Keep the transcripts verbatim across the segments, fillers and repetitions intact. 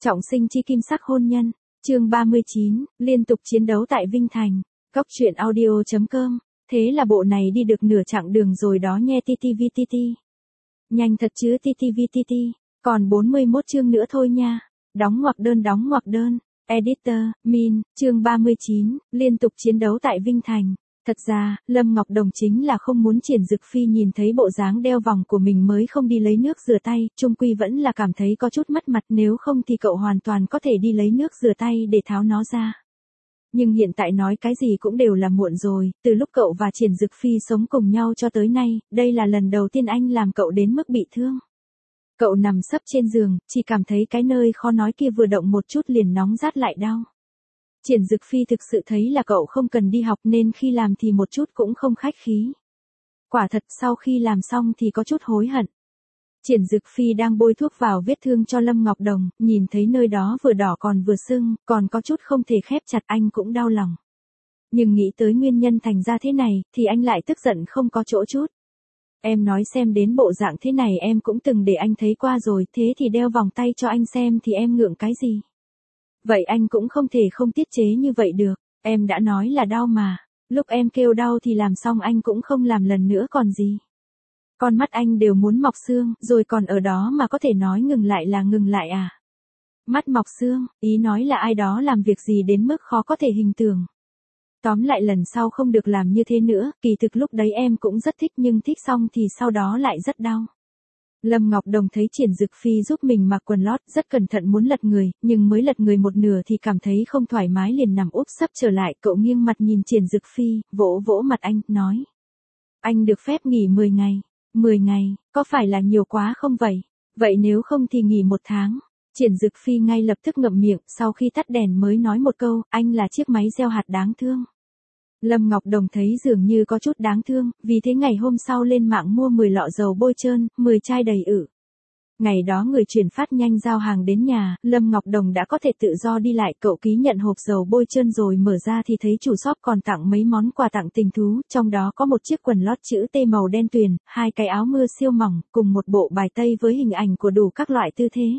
Trọng sinh chi kim sắc hôn nhân, chương ba mươi chín, liên tục chiến đấu tại Vinh Thành. Cốc truyện audio chấm com. Thế là bộ này đi được nửa chặng đường rồi đó nghe tê tê vê tê tê. Nhanh thật chứ tê tê vê tê tê, còn bốn mươi mốt chương nữa thôi nha. Đóng ngoặc đơn đóng ngoặc đơn. Editor, Min, chương ba mươi chín, liên tục chiến đấu tại Vinh Thành. Thật ra, Lâm Ngọc Đồng chính là không muốn Triển Dực Phi nhìn thấy bộ dáng đeo vòng của mình mới không đi lấy nước rửa tay, chung quy vẫn là cảm thấy có chút mất mặt, nếu không thì cậu hoàn toàn có thể đi lấy nước rửa tay để tháo nó ra. Nhưng hiện tại nói cái gì cũng đều là muộn rồi, từ lúc cậu và Triển Dực Phi sống cùng nhau cho tới nay, đây là lần đầu tiên anh làm cậu đến mức bị thương. Cậu nằm sấp trên giường, chỉ cảm thấy cái nơi khó nói kia vừa động một chút liền nóng rát lại đau. Triển Dực Phi thực sự thấy là cậu không cần đi học nên khi làm thì một chút cũng không khách khí. Quả thật sau khi làm xong thì có chút hối hận. Triển Dực Phi đang bôi thuốc vào vết thương cho Lâm Ngọc Đồng, nhìn thấy nơi đó vừa đỏ còn vừa sưng, còn có chút không thể khép chặt, anh cũng đau lòng. Nhưng nghĩ tới nguyên nhân thành ra thế này, thì anh lại tức giận không có chỗ chút. Em nói xem, đến bộ dạng thế này em cũng từng để anh thấy qua rồi, thế thì đeo vòng tay cho anh xem thì em ngượng cái gì? Vậy anh cũng không thể không tiết chế như vậy được, em đã nói là đau mà, lúc em kêu đau thì làm xong anh cũng không làm lần nữa còn gì. Con mắt anh đều muốn mọc xương, rồi còn ở đó mà có thể nói ngừng lại là ngừng lại à? Mắt mọc xương, ý nói là ai đó làm việc gì đến mức khó có thể hình dung. Tóm lại lần sau không được làm như thế nữa, kỳ thực lúc đấy em cũng rất thích nhưng thích xong thì sau đó lại rất đau. Lâm Ngọc Đồng thấy Triển Dực Phi giúp mình mặc quần lót, rất cẩn thận muốn lật người, nhưng mới lật người một nửa thì cảm thấy không thoải mái liền nằm úp sấp trở lại. Cậu nghiêng mặt nhìn Triển Dực Phi, vỗ vỗ mặt anh, nói. Anh được phép nghỉ mười ngày. mười ngày, có phải là nhiều quá không vậy? Vậy nếu không thì nghỉ một tháng. Triển Dực Phi ngay lập tức ngậm miệng, sau khi tắt đèn mới nói một câu, anh là chiếc máy gieo hạt đáng thương. Lâm Ngọc Đồng thấy dường như có chút đáng thương, vì thế ngày hôm sau lên mạng mua mười lọ dầu bôi trơn, mười chai đầy ử. Ngày đó người chuyển phát nhanh giao hàng đến nhà, Lâm Ngọc Đồng đã có thể tự do đi lại. Cậu ký nhận hộp dầu bôi trơn rồi mở ra thì thấy chủ shop còn tặng mấy món quà tặng tình thú, trong đó có một chiếc quần lót chữ T màu đen tuyền, hai cái áo mưa siêu mỏng, cùng một bộ bài tây với hình ảnh của đủ các loại tư thế.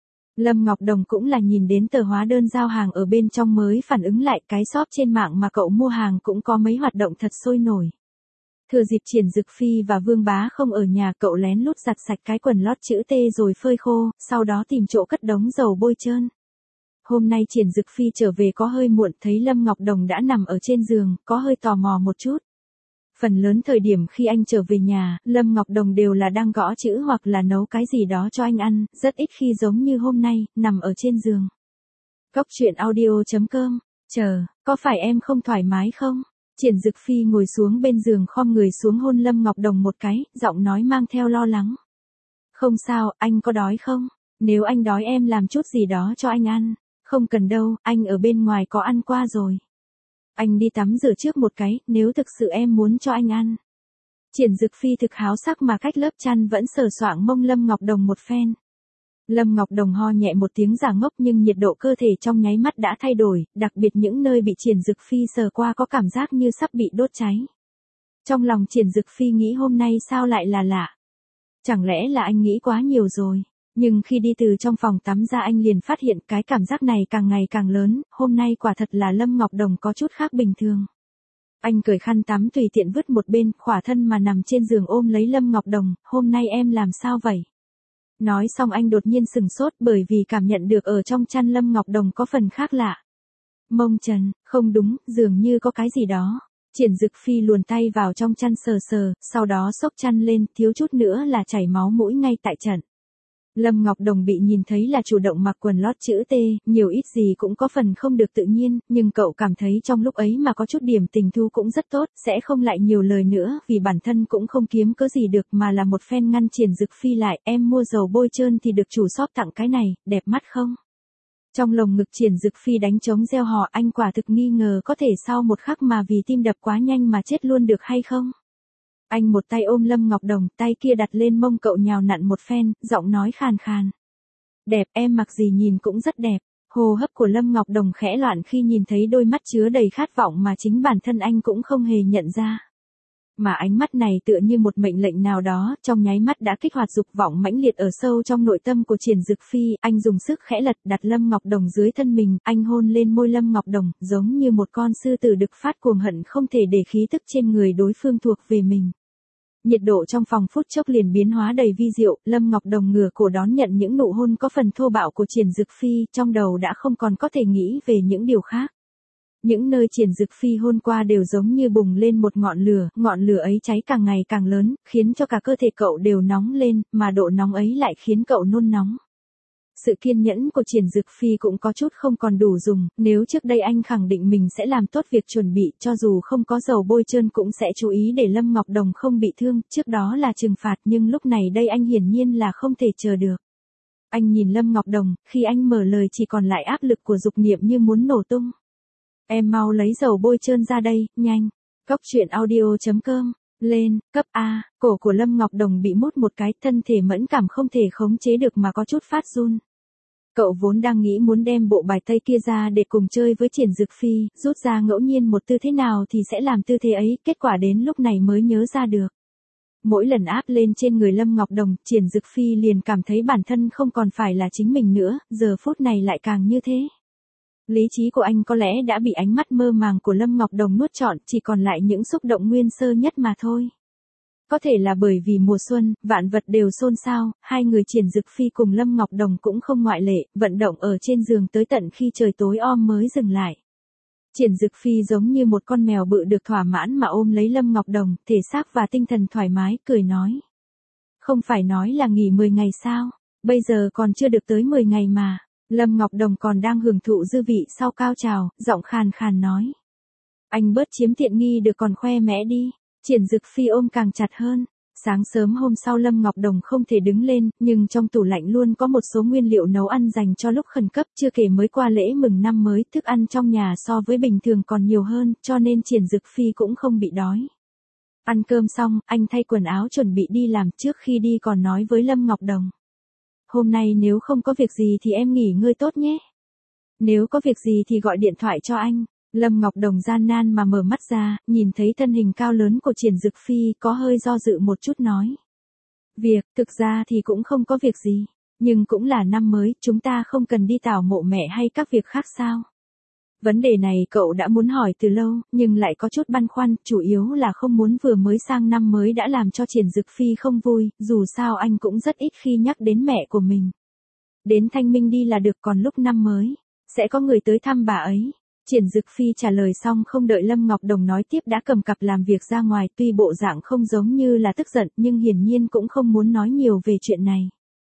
Lâm Ngọc Đồng cũng là nhìn đến tờ hóa đơn giao hàng ở bên trong mới phản ứng lại, cái shop trên mạng mà cậu mua hàng cũng có mấy hoạt động thật sôi nổi. Thừa dịp Triển Dực Phi và Vương Bá không ở nhà, cậu lén lút giặt sạch cái quần lót chữ T rồi phơi khô, sau đó tìm chỗ cất đống dầu bôi trơn. Hôm nay Triển Dực Phi trở về có hơi muộn, thấy Lâm Ngọc Đồng đã nằm ở trên giường, có hơi tò mò một chút. Phần lớn thời điểm khi anh trở về nhà, Lâm Ngọc Đồng đều là đang gõ chữ hoặc là nấu cái gì đó cho anh ăn, rất ít khi giống như hôm nay, nằm ở trên giường. Cốc truyện audio chấm com, chờ, có phải em không thoải mái không? Triển Dực Phi ngồi xuống bên giường, khom người xuống hôn Lâm Ngọc Đồng một cái, giọng nói mang theo lo lắng. Không sao, anh có đói không? Nếu anh đói em làm chút gì đó cho anh ăn. Không cần đâu, anh ở bên ngoài có ăn qua rồi. Anh đi tắm rửa trước một cái, nếu thực sự em muốn cho anh ăn. Triển Dực Phi thực háo sắc mà cách lớp chăn vẫn sờ soạng mông Lâm Ngọc Đồng một phen. Lâm Ngọc Đồng ho nhẹ một tiếng giả ngốc, nhưng nhiệt độ cơ thể trong nháy mắt đã thay đổi, đặc biệt những nơi bị Triển Dực Phi sờ qua có cảm giác như sắp bị đốt cháy. Trong lòng Triển Dực Phi nghĩ hôm nay sao lại là lạ. Chẳng lẽ là anh nghĩ quá nhiều rồi. Nhưng khi đi từ trong phòng tắm ra anh liền phát hiện cái cảm giác này càng ngày càng lớn, hôm nay quả thật là Lâm Ngọc Đồng có chút khác bình thường. Anh cởi khăn tắm tùy tiện vứt một bên, khỏa thân mà nằm trên giường ôm lấy Lâm Ngọc Đồng, hôm nay em làm sao vậy? Nói xong anh đột nhiên sừng sốt bởi vì cảm nhận được ở trong chăn Lâm Ngọc Đồng có phần khác lạ. Mông trần, không đúng, dường như có cái gì đó. Triển Dực Phi luồn tay vào trong chăn sờ sờ, sau đó xốc chăn lên, thiếu chút nữa là chảy máu mũi ngay tại trận. Lâm Ngọc Đồng bị nhìn thấy là chủ động mặc quần lót chữ T, nhiều ít gì cũng có phần không được tự nhiên, nhưng cậu cảm thấy trong lúc ấy mà có chút điểm tình thu cũng rất tốt, sẽ không lại nhiều lời nữa, vì bản thân cũng không kiếm cớ gì được mà là một phen ngăn Triển Dực Phi lại, em mua dầu bôi trơn thì được chủ shop tặng cái này, đẹp mắt không? Trong lồng ngực Triển Dực Phi đánh trống reo hò, anh quả thực nghi ngờ có thể sau một khắc mà vì tim đập quá nhanh mà chết luôn được hay không? Anh một tay ôm Lâm Ngọc Đồng, tay kia đặt lên mông cậu nhào nặn một phen, giọng nói khàn khàn. Đẹp, em mặc gì nhìn cũng rất đẹp. Hô hấp của Lâm Ngọc Đồng khẽ loạn khi nhìn thấy đôi mắt chứa đầy khát vọng mà chính bản thân anh cũng không hề nhận ra. Mà ánh mắt này tựa như một mệnh lệnh nào đó, trong nháy mắt đã kích hoạt dục vọng mãnh liệt ở sâu trong nội tâm của Triển Dực Phi, anh dùng sức khẽ lật đặt Lâm Ngọc Đồng dưới thân mình, anh hôn lên môi Lâm Ngọc Đồng, giống như một con sư tử đực phát cuồng hận không thể để khí tức trên người đối phương thuộc về mình. Nhiệt độ trong phòng phút chốc liền biến hóa đầy vi diệu, Lâm Ngọc Đồng ngửa cổ đón nhận những nụ hôn có phần thô bạo của Triển Dực Phi, trong đầu đã không còn có thể nghĩ về những điều khác. Những nơi Triển Dực Phi hôn qua đều giống như bùng lên một ngọn lửa, ngọn lửa ấy cháy càng ngày càng lớn, khiến cho cả cơ thể cậu đều nóng lên, mà độ nóng ấy lại khiến cậu nôn nóng. Sự kiên nhẫn của Triển Dực Phi cũng có chút không còn đủ dùng, nếu trước đây anh khẳng định mình sẽ làm tốt việc chuẩn bị, cho dù không có dầu bôi trơn cũng sẽ chú ý để Lâm Ngọc Đồng không bị thương, trước đó là trừng phạt nhưng lúc này đây anh hiển nhiên là không thể chờ được. Anh nhìn Lâm Ngọc Đồng, khi anh mở lời chỉ còn lại áp lực của dục niệm như muốn nổ tung. Em mau lấy dầu bôi trơn ra đây, nhanh. Cốc truyện audio chấm com, lên, cấp A, cổ của Lâm Ngọc Đồng bị mút một cái, thân thể mẫn cảm không thể khống chế được mà có chút phát run. Cậu vốn đang nghĩ muốn đem bộ bài tây kia ra để cùng chơi với Triển Dực Phi, rút ra ngẫu nhiên một tư thế nào thì sẽ làm tư thế ấy, kết quả đến lúc này mới nhớ ra được. Mỗi lần áp lên trên người Lâm Ngọc Đồng, Triển Dực Phi liền cảm thấy bản thân không còn phải là chính mình nữa, giờ phút này lại càng như thế. Lý trí của anh có lẽ đã bị ánh mắt mơ màng của Lâm Ngọc Đồng nuốt trọn, chỉ còn lại những xúc động nguyên sơ nhất mà thôi. Có thể là bởi vì mùa xuân, vạn vật đều xôn xao, hai người Triển Dực Phi cùng Lâm Ngọc Đồng cũng không ngoại lệ, vận động ở trên giường tới tận khi trời tối om mới dừng lại. Triển Dực Phi giống như một con mèo bự được thỏa mãn mà ôm lấy Lâm Ngọc Đồng, thể xác và tinh thần thoải mái, cười nói. Không phải nói là nghỉ mười ngày sao, bây giờ còn chưa được tới mười ngày mà. Lâm Ngọc Đồng còn đang hưởng thụ dư vị sau cao trào, giọng khàn khàn nói. Anh bớt chiếm tiện nghi được còn khoe mẽ đi. Triển Dực Phi ôm càng chặt hơn. Sáng sớm hôm sau Lâm Ngọc Đồng không thể đứng lên, nhưng trong tủ lạnh luôn có một số nguyên liệu nấu ăn dành cho lúc khẩn cấp, chưa kể mới qua lễ mừng năm mới, thức ăn trong nhà so với bình thường còn nhiều hơn, cho nên Triển Dực Phi cũng không bị đói. Ăn cơm xong, anh thay quần áo chuẩn bị đi làm, trước khi đi còn nói với Lâm Ngọc Đồng. Hôm nay nếu không có việc gì thì em nghỉ ngơi tốt nhé. Nếu có việc gì thì gọi điện thoại cho anh. Lâm Ngọc Đồng gian nan mà mở mắt ra, nhìn thấy thân hình cao lớn của Triển Dực Phi, có hơi do dự một chút nói. Việc, thực ra thì cũng không có việc gì, nhưng cũng là năm mới, chúng ta không cần đi tảo mộ mẹ hay các việc khác sao? Vấn đề này cậu đã muốn hỏi từ lâu, nhưng lại có chút băn khoăn, chủ yếu là không muốn vừa mới sang năm mới đã làm cho Triển Dực Phi không vui, dù sao anh cũng rất ít khi nhắc đến mẹ của mình. Đến Thanh Minh đi là được, còn lúc năm mới, sẽ có người tới thăm bà ấy. Triển Dực Phi trả lời xong không đợi Lâm Ngọc Đồng nói tiếp đã cầm cặp làm việc ra ngoài, tuy bộ dạng không giống như là tức giận nhưng hiển nhiên cũng không muốn nói nhiều về chuyện này.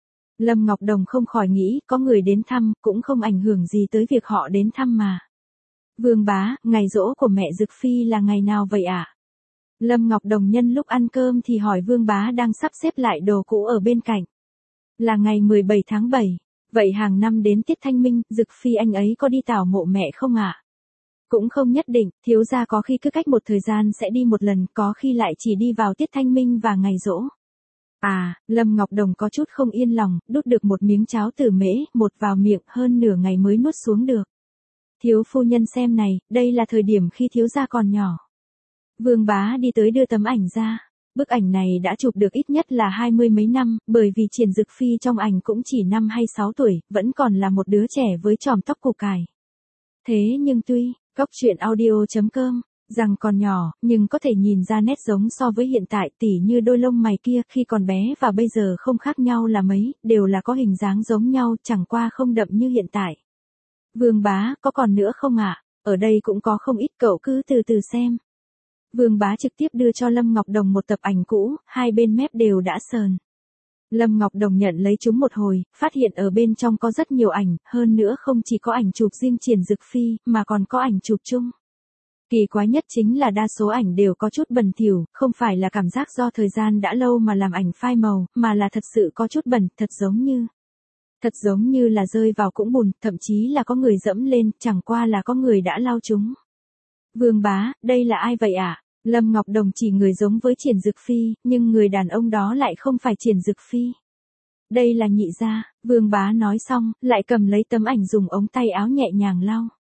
Lâm Ngọc Đồng không khỏi nghĩ có người đến thăm cũng không ảnh hưởng gì tới việc họ đến thăm mà. Vương bá, ngày giỗ của mẹ Dực Phi là ngày nào vậy ạ? À? Lâm Ngọc Đồng nhân lúc ăn cơm thì hỏi Vương bá đang sắp xếp lại đồ cũ ở bên cạnh. Là ngày mười bảy tháng bảy. Vậy hàng năm đến tiết Thanh Minh, Dực Phi anh ấy có đi tảo mộ mẹ không ạ? À? Cũng không nhất định, thiếu gia có khi cứ cách một thời gian sẽ đi một lần, có khi lại chỉ đi vào tiết Thanh Minh và ngày giỗ. À, Lâm Ngọc Đồng có chút không yên lòng, đút được một miếng cháo từ mễ, một vào miệng, hơn nửa ngày mới nuốt xuống được. Thiếu phu nhân xem này, đây là thời điểm khi thiếu gia còn nhỏ. Vương bá đi tới đưa tấm ảnh ra. Bức ảnh này đã chụp được ít nhất là hai mươi mấy năm, bởi vì Triển Dực Phi trong ảnh cũng chỉ năm hay sáu tuổi, vẫn còn là một đứa trẻ với chòm tóc củ cải. Thế nhưng tuy, cốc truyện audio chấm com, rằng còn nhỏ, nhưng có thể nhìn ra nét giống so với hiện tại, tỉ như đôi lông mày kia khi còn bé và bây giờ không khác nhau là mấy, đều là có hình dáng giống nhau, chẳng qua không đậm như hiện tại. Vương bá, có còn nữa không ạ? À? Ở đây cũng có không ít, cậu cứ từ từ xem. Vương bá trực tiếp đưa cho Lâm Ngọc Đồng một tập ảnh cũ, hai bên mép đều đã sờn. Lâm Ngọc Đồng nhận lấy chúng một hồi, phát hiện ở bên trong có rất nhiều ảnh, hơn nữa không chỉ có ảnh chụp riêng Triển Dực Phi, mà còn có ảnh chụp chung. Kỳ quái nhất chính là đa số ảnh đều có chút bẩn thỉu, không phải là cảm giác do thời gian đã lâu mà làm ảnh phai màu, mà là thật sự có chút bẩn, thật giống như... Thật giống như là rơi vào cũng bùn, thậm chí là có người dẫm lên, chẳng qua là có người đã lau chúng. Vương bá, đây là ai vậy ạ? À? Lâm Ngọc Đồng chỉ người giống với Triển Dực Phi, nhưng người đàn ông đó lại không phải Triển Dực Phi. Đây là nhị gia, Vương bá nói xong, lại cầm lấy tấm ảnh dùng ống tay áo nhẹ nhàng lau.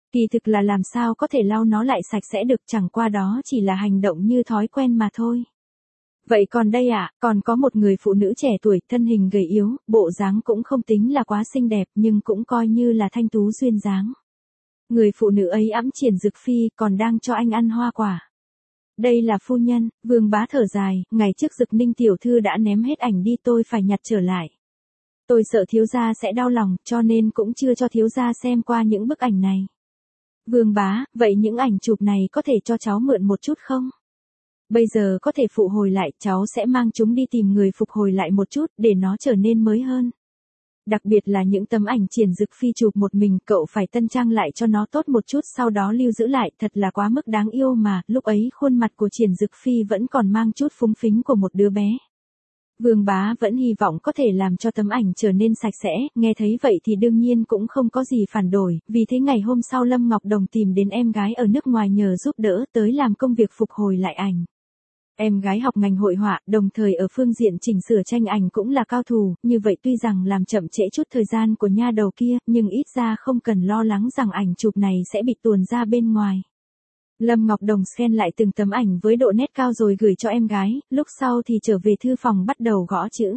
Kỳ thực là làm sao có thể lau nó lại sạch sẽ được, chẳng qua đó chỉ là hành động như thói quen mà thôi. Vậy còn đây ạ, à, còn có một người phụ nữ trẻ tuổi, thân hình gầy yếu, bộ dáng cũng không tính là quá xinh đẹp nhưng cũng coi như là thanh tú duyên dáng. Người phụ nữ ấy ẵm Triển Dực Phi, còn đang cho anh ăn hoa quả. Đây là phu nhân. Vương Bá thở dài, ngày trước Dực Ninh tiểu thư đã ném hết ảnh đi, tôi phải nhặt trở lại. Tôi sợ thiếu gia sẽ đau lòng, cho nên cũng chưa cho thiếu gia xem qua những bức ảnh này. Vương Bá, vậy những ảnh chụp này có thể cho cháu mượn một chút không? Bây giờ có thể phụ hồi lại, cháu sẽ mang chúng đi tìm người phục hồi lại một chút, để nó trở nên mới hơn. Đặc biệt là những tấm ảnh Triển Dực Phi chụp một mình, cậu phải tân trang lại cho nó tốt một chút, sau đó lưu giữ lại, thật là quá mức đáng yêu mà, lúc ấy khuôn mặt của Triển Dực Phi vẫn còn mang chút phúng phính của một đứa bé. Vương Bá vẫn hy vọng có thể làm cho tấm ảnh trở nên sạch sẽ, nghe thấy vậy thì đương nhiên cũng không có gì phản đối, vì thế ngày hôm sau Lâm Ngọc Đồng tìm đến em gái ở nước ngoài nhờ giúp đỡ tới làm công việc phục hồi lại ảnh. Em gái học ngành hội họa, đồng thời ở phương diện chỉnh sửa tranh ảnh cũng là cao thủ, như vậy tuy rằng làm chậm trễ chút thời gian của nha đầu kia, nhưng ít ra không cần lo lắng rằng ảnh chụp này sẽ bị tuồn ra bên ngoài. Lâm Ngọc Đồng scan lại từng tấm ảnh với độ nét cao rồi gửi cho em gái, lúc sau thì trở về thư phòng bắt đầu gõ chữ.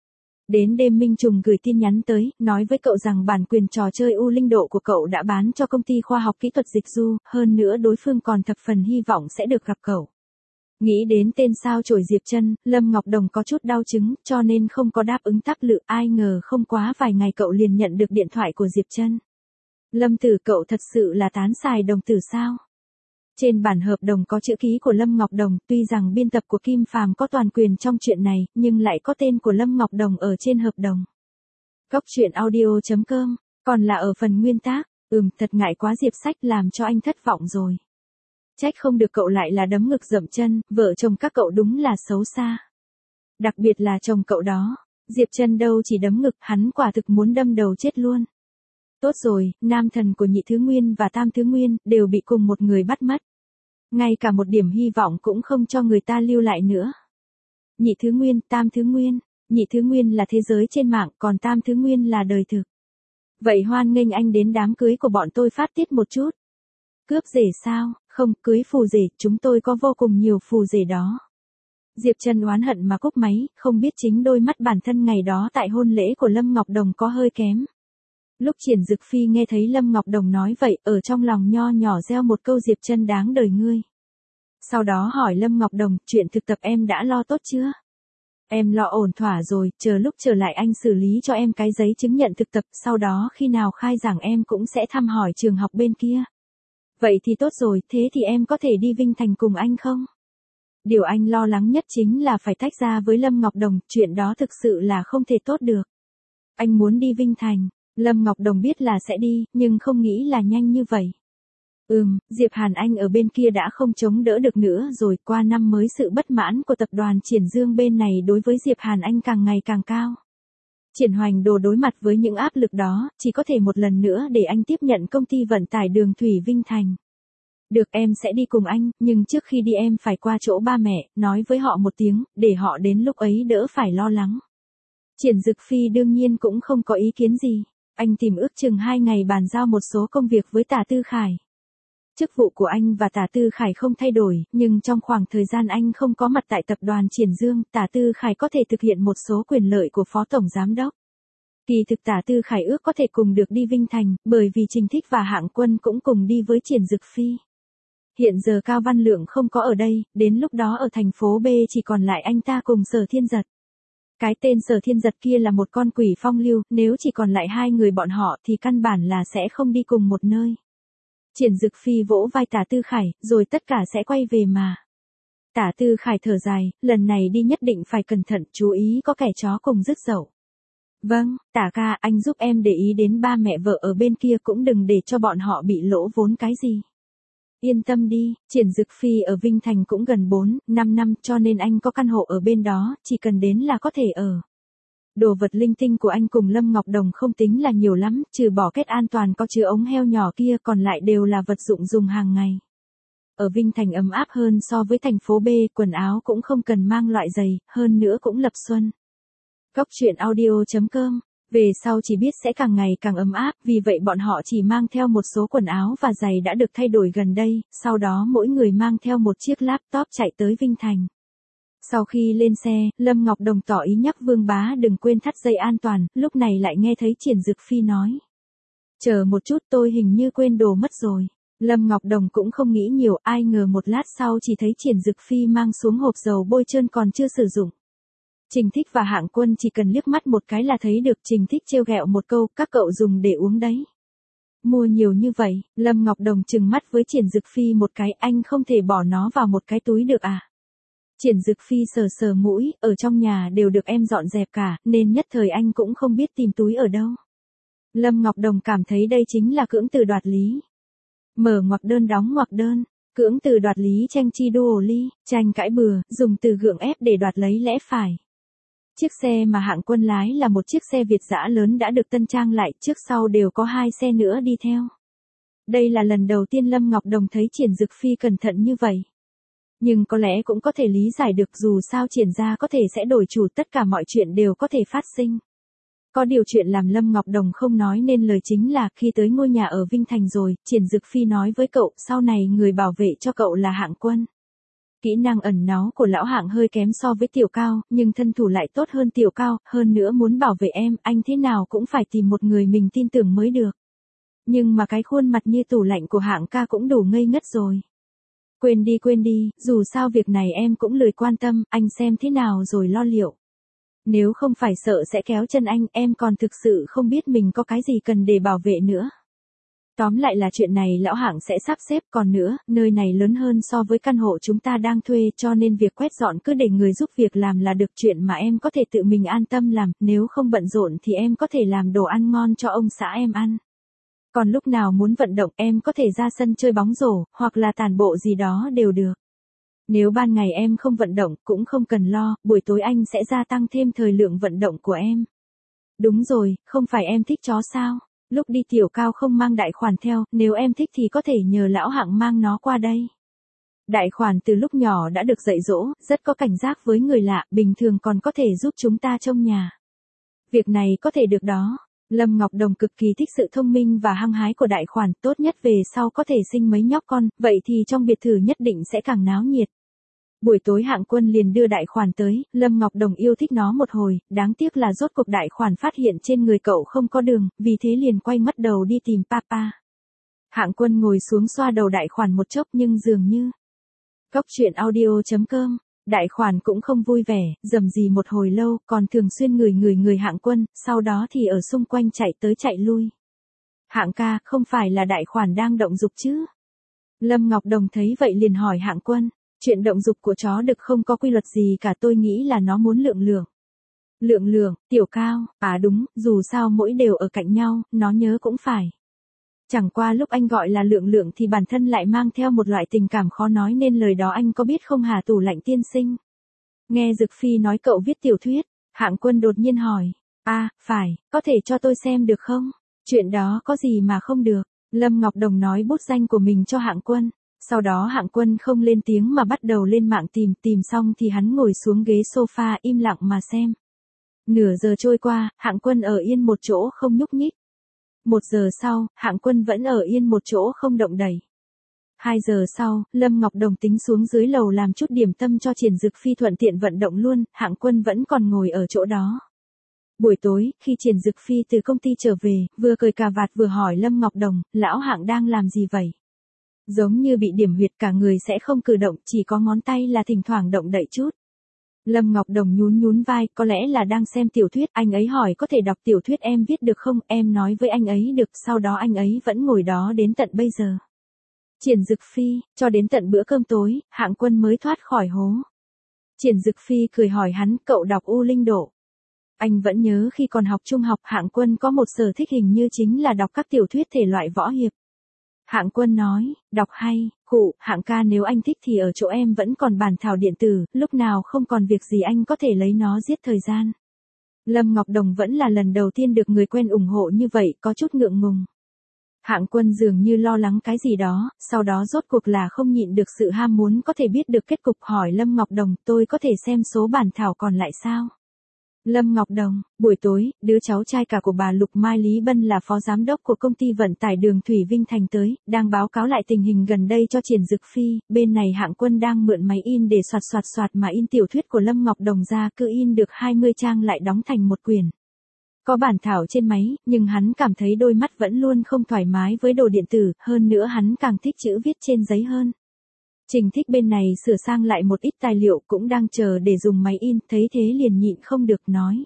Đến đêm Minh Trùng gửi tin nhắn tới, nói với cậu rằng bản quyền trò chơi U Linh Độ của cậu đã bán cho công ty khoa học kỹ thuật Dịch Du, hơn nữa đối phương còn thập phần hy vọng sẽ được gặp cậu. Nghĩ đến tên sao chổi Diệp Trân, Lâm Ngọc Đồng có chút đau chứng, cho nên không có đáp ứng táp lự, ai ngờ không quá vài ngày cậu liền nhận được điện thoại của Diệp Trân. Lâm tử, cậu thật sự là tán xài đồng tử sao? Trên bản hợp đồng có chữ ký của Lâm Ngọc Đồng, tuy rằng biên tập của Kim Phàm có toàn quyền trong chuyện này, nhưng lại có tên của Lâm Ngọc Đồng ở trên hợp đồng. Cóc truyện audio chấm com, còn là ở phần nguyên tác, ừm, thật ngại quá Diệp Sách làm cho anh thất vọng rồi. Trách không được cậu lại là đấm ngực dậm chân, vợ chồng các cậu đúng là xấu xa. Đặc biệt là chồng cậu đó, Diệp Trân đâu chỉ đấm ngực, hắn quả thực muốn đâm đầu chết luôn. Tốt rồi, nam thần của Nhị Thứ Nguyên và Tam Thứ Nguyên đều bị cùng một người bắt mất. Ngay cả một điểm hy vọng cũng không cho người ta lưu lại nữa. Nhị Thứ Nguyên, Tam Thứ Nguyên, Nhị Thứ Nguyên là thế giới trên mạng, còn Tam Thứ Nguyên là đời thực. Vậy hoan nghênh anh đến đám cưới của bọn tôi phát tiết một chút. Cướp rể sao? Không, cưới phù rể, chúng tôi có vô cùng nhiều phù rể đó. Diệp Trân oán hận mà cúp máy, không biết chính đôi mắt bản thân ngày đó tại hôn lễ của Lâm Ngọc Đồng có hơi kém. Lúc Triển Dực Phi nghe thấy Lâm Ngọc Đồng nói vậy, ở trong lòng nho nhỏ gieo một câu Diệp Trân đáng đời ngươi. Sau đó hỏi Lâm Ngọc Đồng, chuyện thực tập em đã lo tốt chưa? Em lo ổn thỏa rồi, chờ lúc trở lại anh xử lý cho em cái giấy chứng nhận thực tập, sau đó khi nào khai giảng em cũng sẽ thăm hỏi trường học bên kia. Vậy thì tốt rồi, thế thì em có thể đi Vinh Thành cùng anh không? Điều anh lo lắng nhất chính là phải tách ra với Lâm Ngọc Đồng, chuyện đó thực sự là không thể tốt được. Anh muốn đi Vinh Thành, Lâm Ngọc Đồng biết là sẽ đi, nhưng không nghĩ là nhanh như vậy. Ừm, Diệp Hàn Anh ở bên kia đã không chống đỡ được nữa rồi, qua năm mới sự bất mãn của tập đoàn Triển Dương bên này đối với Diệp Hàn Anh càng ngày càng cao. Triển Hoành Đồ đối mặt với những áp lực đó, chỉ có thể một lần nữa để anh tiếp nhận công ty vận tải đường thủy Vinh Thành. Được, em sẽ đi cùng anh, nhưng trước khi đi em phải qua chỗ ba mẹ, nói với họ một tiếng, để họ đến lúc ấy đỡ phải lo lắng. Triển Dực Phi đương nhiên cũng không có ý kiến gì, anh tìm ước chừng hai ngày bàn giao một số công việc với Tả Tư Khải. Chức vụ của anh và Tả Tư Khải không thay đổi, nhưng trong khoảng thời gian anh không có mặt tại tập đoàn Triển Dương, Tả Tư Khải có thể thực hiện một số quyền lợi của Phó Tổng Giám Đốc. Kỳ thực Tả Tư Khải ước có thể cùng được đi Vinh Thành, bởi vì Trình Thích và Hạng Quân cũng cùng đi với Triển Dực Phi. Hiện giờ Cao Văn Lượng không có ở đây, đến lúc đó ở thành phố B chỉ còn lại anh ta cùng Sở Thiên Giật. Cái tên Sở Thiên Giật kia là một con quỷ phong lưu, nếu chỉ còn lại hai người bọn họ thì căn bản là sẽ không đi cùng một nơi. Triển Dực Phi vỗ vai Tả Tư Khải, rồi tất cả sẽ quay về mà. Tả Tư Khải thở dài, lần này đi nhất định phải cẩn thận, chú ý có kẻ chó cùng rứt dậu. Vâng, Tả ca, anh giúp em để ý đến ba mẹ vợ ở bên kia, cũng đừng để cho bọn họ bị lỗ vốn cái gì. Yên tâm đi, Triển Dực Phi ở Vinh Thành cũng gần bốn, năm năm, cho nên anh có căn hộ ở bên đó, chỉ cần đến là có thể ở. Đồ vật linh tinh của anh cùng Lâm Ngọc Đồng không tính là nhiều lắm, trừ bỏ kết an toàn có chứa ống heo nhỏ kia, còn lại đều là vật dụng dùng hàng ngày. Ở Vinh Thành ấm áp hơn so với thành phố B, quần áo cũng không cần mang loại giày, hơn nữa cũng lập xuân. Cóc truyện audio chấm com Về sau chỉ biết sẽ càng ngày càng ấm áp, vì vậy bọn họ chỉ mang theo một số quần áo và giày đã được thay đổi gần đây, sau đó mỗi người mang theo một chiếc laptop chạy tới Vinh Thành. Sau khi lên xe, Lâm Ngọc Đồng tỏ ý nhắc Vương Bá đừng quên thắt dây an toàn, lúc này lại nghe thấy Triển Dực Phi nói. Chờ một chút, tôi hình như quên đồ mất rồi. Lâm Ngọc Đồng cũng không nghĩ nhiều, ai ngờ một lát sau chỉ thấy Triển Dực Phi mang xuống hộp dầu bôi trơn còn chưa sử dụng. Trình Thích và Hạng Quân chỉ cần liếc mắt một cái là thấy được. Trình Thích trêu ghẹo một câu, các cậu dùng để uống đấy. Mua nhiều như vậy, Lâm Ngọc Đồng trừng mắt với Triển Dực Phi một cái, anh không thể bỏ nó vào một cái túi được à? Triển Dực Phi sờ sờ mũi, ở trong nhà đều được em dọn dẹp cả, nên nhất thời anh cũng không biết tìm túi ở đâu. Lâm Ngọc Đồng cảm thấy đây chính là cưỡng từ đoạt lý. Mở ngoặc đơn đóng ngoặc đơn, cưỡng từ đoạt lý tranh chi đô ly, tranh cãi bừa, dùng từ gượng ép để đoạt lấy lẽ phải. Chiếc xe mà Hạng Quân lái là một chiếc xe Việt dã lớn đã được tân trang lại, trước sau đều có hai xe nữa đi theo. Đây là lần đầu tiên Lâm Ngọc Đồng thấy Triển Dực Phi cẩn thận như vậy. Nhưng có lẽ cũng có thể lý giải được, dù sao Triển gia có thể sẽ đổi chủ, tất cả mọi chuyện đều có thể phát sinh. Có điều chuyện làm Lâm Ngọc Đồng không nói nên lời chính là khi tới ngôi nhà ở Vinh Thành rồi, Triển Dực Phi nói với cậu, sau này người bảo vệ cho cậu là Hạng Quân. Kỹ năng ẩn náu của lão Hạng hơi kém so với Tiểu Cao, nhưng thân thủ lại tốt hơn Tiểu Cao, hơn nữa muốn bảo vệ em, anh thế nào cũng phải tìm một người mình tin tưởng mới được. Nhưng mà cái khuôn mặt như tủ lạnh của Hạng ca cũng đủ ngây ngất rồi. Quên đi quên đi, dù sao việc này em cũng lười quan tâm, anh xem thế nào rồi lo liệu. Nếu không phải sợ sẽ kéo chân anh, em còn thực sự không biết mình có cái gì cần để bảo vệ nữa. Tóm lại là chuyện này lão Hạng sẽ sắp xếp, còn nữa, nơi này lớn hơn so với căn hộ chúng ta đang thuê, cho nên việc quét dọn cứ để người giúp việc làm là được, chuyện mà em có thể tự mình an tâm làm, nếu không bận rộn thì em có thể làm đồ ăn ngon cho ông xã em ăn. Còn lúc nào muốn vận động em có thể ra sân chơi bóng rổ, hoặc là tản bộ gì đó đều được. Nếu ban ngày em không vận động cũng không cần lo, buổi tối anh sẽ gia tăng thêm thời lượng vận động của em. Đúng rồi, không phải em thích chó sao? Lúc đi Tiểu Cao không mang đại khoản theo, nếu em thích thì có thể nhờ lão Hạng mang nó qua đây. Đại khoản từ lúc nhỏ đã được dạy dỗ, rất có cảnh giác với người lạ, bình thường còn có thể giúp chúng ta trông nhà. Việc này có thể được đó. Lâm Ngọc Đồng cực kỳ thích sự thông minh và hăng hái của đại khoản, tốt nhất về sau có thể sinh mấy nhóc con, vậy thì trong biệt thự nhất định sẽ càng náo nhiệt. Buổi tối Hạng Quân liền đưa đại khoản tới, Lâm Ngọc Đồng yêu thích nó một hồi, đáng tiếc là rốt cuộc đại khoản phát hiện trên người cậu không có đường, vì thế liền quay mất đầu đi tìm papa. Hạng Quân ngồi xuống xoa đầu đại khoản một chốc nhưng dường như. Cóc truyện audio chấm com, đại khoản cũng không vui vẻ, rầm rì một hồi lâu, còn thường xuyên ngửi ngửi người Hạng Quân, sau đó thì ở xung quanh chạy tới chạy lui. Hạng ca, không phải là đại khoản đang động dục chứ? Lâm Ngọc Đồng thấy vậy liền hỏi Hạng Quân. Chuyện động dục của chó đực không có quy luật gì cả, tôi nghĩ là nó muốn lượng lượng. Lượng lượng, Tiểu Cao, à đúng, dù sao mỗi đều ở cạnh nhau, nó nhớ cũng phải. Chẳng qua lúc anh gọi là lượng lượng thì bản thân lại mang theo một loại tình cảm khó nói nên lời đó, anh có biết không hả Tủ Lạnh tiên sinh? Nghe Dực Phi nói cậu viết tiểu thuyết, Hạng Quân đột nhiên hỏi. À, phải, có thể cho tôi xem được không? Chuyện đó có gì mà không được? Lâm Ngọc Đồng nói bút danh của mình cho Hạng Quân. Sau đó Hạng Quân không lên tiếng mà bắt đầu lên mạng tìm, tìm xong thì hắn ngồi xuống ghế sofa im lặng mà xem. Nửa giờ trôi qua, Hạng Quân ở yên một chỗ không nhúc nhích. Một giờ sau, Hạng Quân vẫn ở yên một chỗ không động đẩy. Hai giờ sau, Lâm Ngọc Đồng tính xuống dưới lầu làm chút điểm tâm cho Triển Dực Phi thuận tiện vận động luôn, Hạng Quân vẫn còn ngồi ở chỗ đó. Buổi tối, khi Triển Dực Phi từ công ty trở về, vừa cởi cà vạt vừa hỏi Lâm Ngọc Đồng, lão Hạng đang làm gì vậy? Giống như bị điểm huyệt, cả người sẽ không cử động, chỉ có ngón tay là thỉnh thoảng động đậy chút. Lâm Ngọc Đồng nhún nhún vai, có lẽ là đang xem tiểu thuyết, anh ấy hỏi có thể đọc tiểu thuyết em viết được không, em nói với anh ấy được, sau đó anh ấy vẫn ngồi đó đến tận bây giờ. Triển Dực Phi, cho đến tận bữa cơm tối, Hạng Quân mới thoát khỏi hố. Triển Dực Phi cười hỏi hắn, cậu đọc U Linh Độ. Anh vẫn nhớ khi còn học trung học, Hạng Quân có một sở thích hình như chính là đọc các tiểu thuyết thể loại võ hiệp. Hạng Quân nói, đọc hay, khụ, Hạng ca nếu anh thích thì ở chỗ em vẫn còn bản thảo điện tử, lúc nào không còn việc gì anh có thể lấy nó giết thời gian. Lâm Ngọc Đồng vẫn là lần đầu tiên được người quen ủng hộ như vậy, có chút ngượng ngùng. Hạng Quân dường như lo lắng cái gì đó, sau đó rốt cuộc là không nhịn được sự ham muốn có thể biết được kết cục, hỏi Lâm Ngọc Đồng, tôi có thể xem số bản thảo còn lại sao? Lâm Ngọc Đồng, buổi tối, đứa cháu trai cả của bà Lục Mai Lý Bân là phó giám đốc của công ty vận tải đường thủy Vinh Thành tới, đang báo cáo lại tình hình gần đây cho Triển Dực Phi, bên này Hạng Quân đang mượn máy in để soạt soạt soạt mà in tiểu thuyết của Lâm Ngọc Đồng ra, cứ in được hai mươi trang lại đóng thành một quyển. Có bản thảo trên máy, nhưng hắn cảm thấy đôi mắt vẫn luôn không thoải mái với đồ điện tử, hơn nữa hắn càng thích chữ viết trên giấy hơn. Trình Thích bên này sửa sang lại một ít tài liệu cũng đang chờ để dùng máy in, thấy thế liền nhịn không được nói.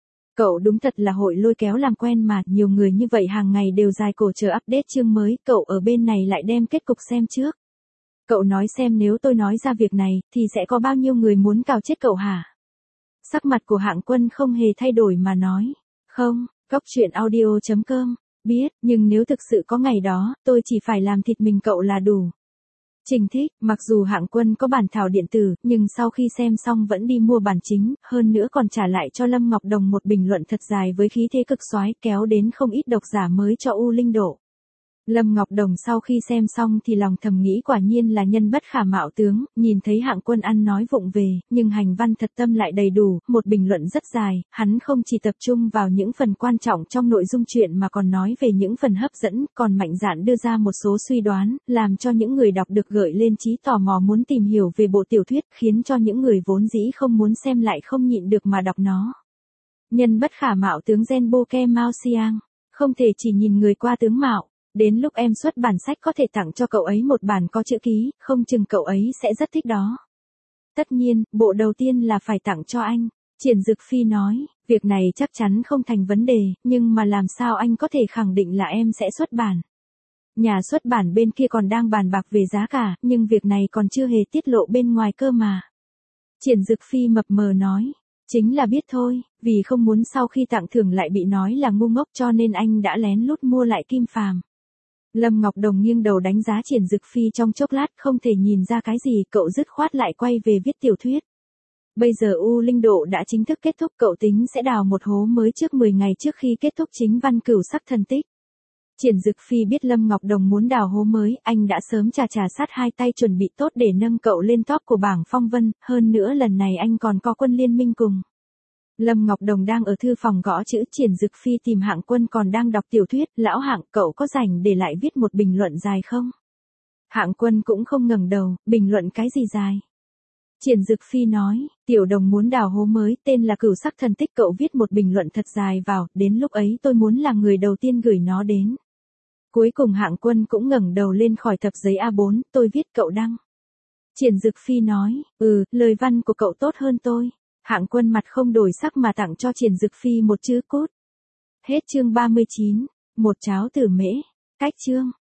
Cậu đúng thật là hội lôi kéo làm quen mà, nhiều người như vậy hàng ngày đều dài cổ chờ update chương mới, cậu ở bên này lại đem kết cục xem trước. Cậu nói xem nếu tôi nói ra việc này, thì sẽ có bao nhiêu người muốn cào chết cậu hả? Sắc mặt của Hạng Quân không hề thay đổi mà nói. Không, Cóc Truyện Audio chấm com, biết, nhưng nếu thực sự có ngày đó, tôi chỉ phải làm thịt mình cậu là đủ. Trình Thích, mặc dù Hạng Quân có bản thảo điện tử, nhưng sau khi xem xong vẫn đi mua bản chính, hơn nữa còn trả lại cho Lâm Ngọc Đồng một bình luận thật dài với khí thế cực soái, kéo đến không ít độc giả mới cho U Linh Độ. Lâm Ngọc Đồng sau khi xem xong thì lòng thầm nghĩ quả nhiên là nhân bất khả mạo tướng, nhìn thấy Hạng Quân ăn nói vụng về, nhưng hành văn thật tâm lại đầy đủ, một bình luận rất dài, hắn không chỉ tập trung vào những phần quan trọng trong nội dung truyện mà còn nói về những phần hấp dẫn, còn mạnh dạn đưa ra một số suy đoán, làm cho những người đọc được gợi lên trí tò mò muốn tìm hiểu về bộ tiểu thuyết, khiến cho những người vốn dĩ không muốn xem lại không nhịn được mà đọc nó. Nhân bất khả mạo tướng Gen Bo Ke Mao Siang, không thể chỉ nhìn người qua tướng mạo. Đến lúc em xuất bản sách có thể tặng cho cậu ấy một bản có chữ ký, không chừng cậu ấy sẽ rất thích đó. Tất nhiên, bộ đầu tiên là phải tặng cho anh. Triển Dực Phi nói, việc này chắc chắn không thành vấn đề, nhưng mà làm sao anh có thể khẳng định là em sẽ xuất bản. Nhà xuất bản bên kia còn đang bàn bạc về giá cả, nhưng việc này còn chưa hề tiết lộ bên ngoài cơ mà. Triển Dực Phi mập mờ nói, chính là biết thôi, vì không muốn sau khi tặng thưởng lại bị nói là ngu ngốc cho nên anh đã lén lút mua lại Kim Phàm. Lâm Ngọc Đồng nghiêng đầu đánh giá Triển Dực Phi trong chốc lát, không thể nhìn ra cái gì, cậu dứt khoát lại quay về viết tiểu thuyết. Bây giờ U Linh Độ đã chính thức kết thúc, cậu tính sẽ đào một hố mới trước mười ngày trước khi kết thúc chính văn Cửu Sắc Thần Tích. Triển Dực Phi biết Lâm Ngọc Đồng muốn đào hố mới, anh đã sớm chà chà sát hai tay chuẩn bị tốt để nâng cậu lên top của bảng phong vân, hơn nữa lần này anh còn có Quân liên minh cùng. Lâm Ngọc Đồng đang ở thư phòng gõ chữ, Triển Dực Phi tìm Hạng Quân còn đang đọc tiểu thuyết, lão Hạng, cậu có rảnh để lại viết một bình luận dài không? Hạng Quân cũng không ngẩng đầu, bình luận cái gì dài? Triển Dực Phi nói, tiểu đồng muốn đào hố mới, tên là Cửu Sắc Thần Tích, cậu viết một bình luận thật dài vào, đến lúc ấy tôi muốn là người đầu tiên gửi nó đến. Cuối cùng Hạng Quân cũng ngẩng đầu lên khỏi tập giấy A bốn, tôi viết cậu đăng. Triển Dực Phi nói, ừ, lời văn của cậu tốt hơn tôi. Hạng Quân mặt không đổi sắc mà tặng cho Triển Dực Phi một chữ cút. Hết chương ba mươi chín, một cháo tử mễ, cách chương.